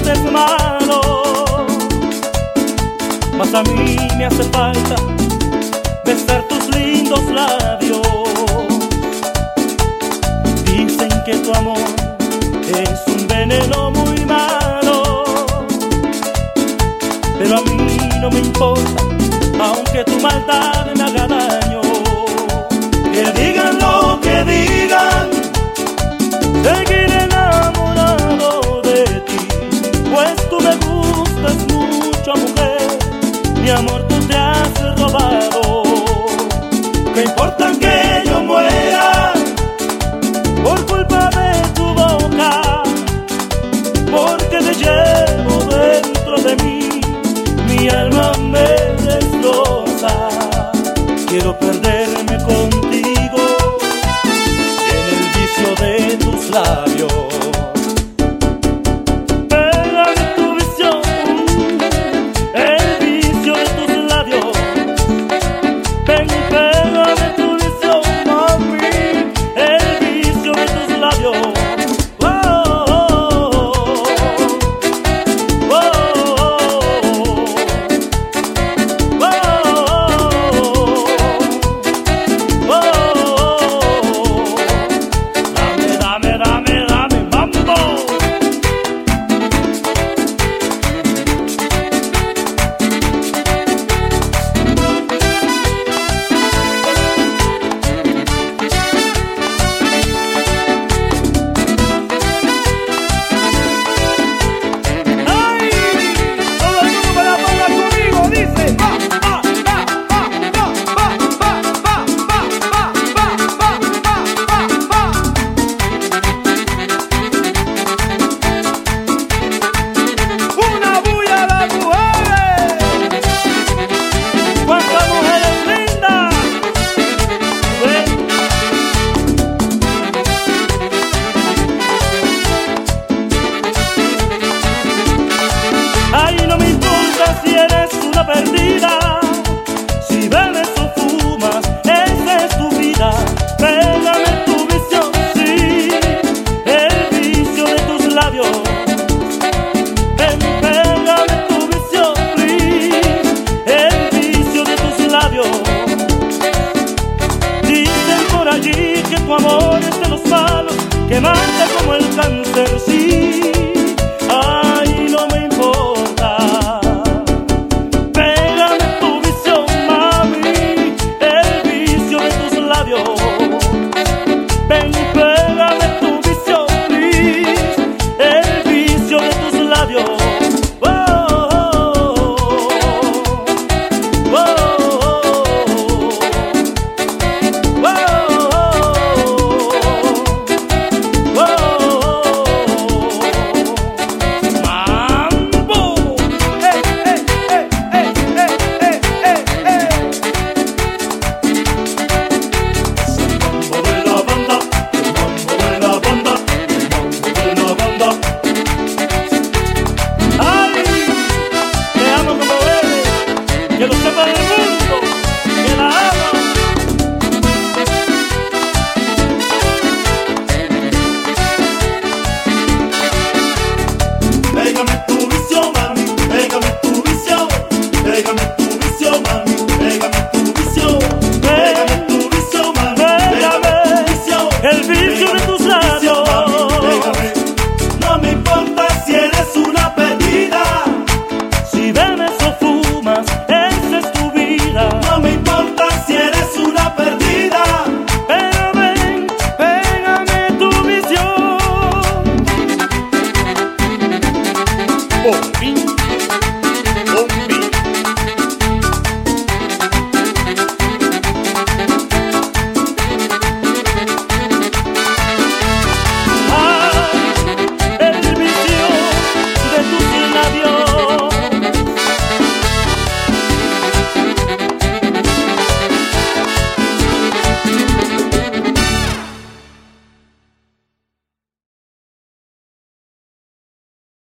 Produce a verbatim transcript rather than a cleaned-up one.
es malo, mas a mí me hace falta besar tus lindos labios. Dicen que tu amor es un veneno muy malo, pero a mí no me importa, aunque tu maldad me haga daño. Que digan lo que digan, seguiré enamorado de ti, pues tú me gustas mucho, mujer. Mi amor, tú te has robado. ¿Qué importa que yo muera por culpa de tu boca? Porque te llevo dentro de mí, mi alma me destroza. Quiero perderme contigo en el vicio de tus labios.